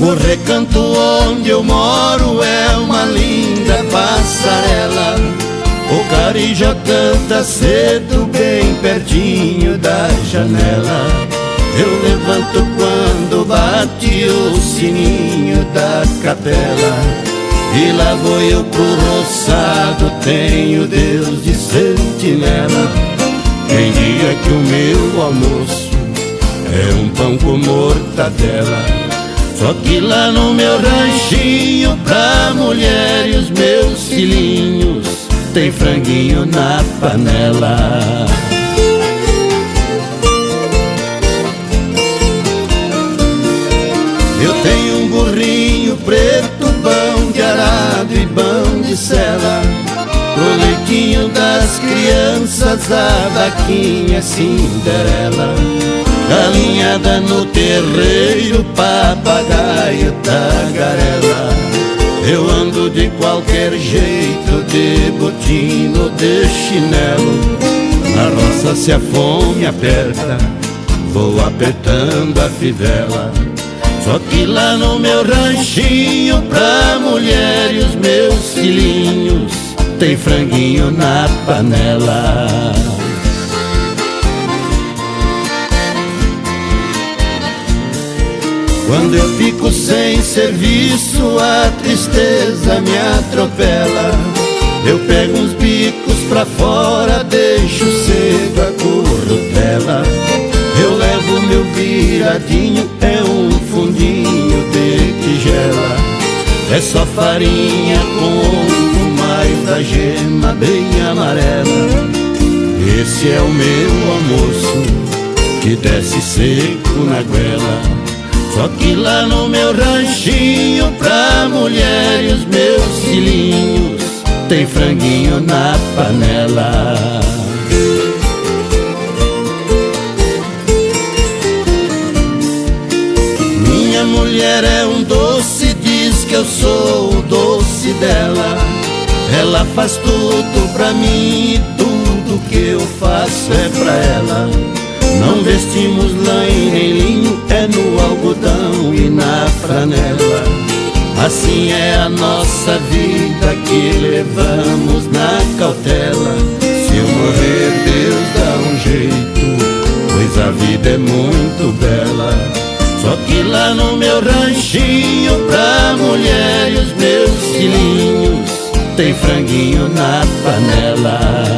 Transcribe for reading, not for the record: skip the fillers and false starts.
O recanto onde eu moro é uma linda passarela. O carijó canta cedo bem pertinho da janela. Eu levanto quando bate o sininho da capela. E lá vou eu pro roçado, tenho Deus de sentinela. Quem diga que o meu almoço é um pão com mortadela. Só que lá no meu ranchinho, pra mulher e os meus filhinhos, tem franguinho na panela. Eu tenho um burrinho preto, bão de arado e bão de sela. Pro leitinho das crianças, a vaquinha Cinderela. Galinhada no terreiro, papagaio, tagarela. Eu ando de qualquer jeito, de botina, de chinelo. Na roça se a fome aperta, vou apertando a fivela. Só que lá no meu ranchinho, pra mulher e os meus filhinhos, tem franguinho na panela. Quando eu fico sem serviço, a tristeza me atropela. Eu pego uns bicos pra fora, deixo cedo a currutela. Eu levo meu viradinho, é um fundinho de tigela. É só farinha com ovo, mais a gema bem amarela. Esse é o meu almoço, que desce seco na goela. Só que lá no meu ranchinho, pra mulher e os meus filhinhos, tem franguinho na panela. Minha mulher é um doce, diz que eu sou o doce dela. Ela faz tudo pra mim e tudo que eu faço é pra ela. Não vestimos lã e nem linho, é no algodão e na franela. Assim é a nossa vida que levamos na cautela. Se eu morrer, Deus dá um jeito, pois a vida é muito bela. Só que lá no meu ranchinho, pra mulher e os meus filhinhos, tem franguinho na panela.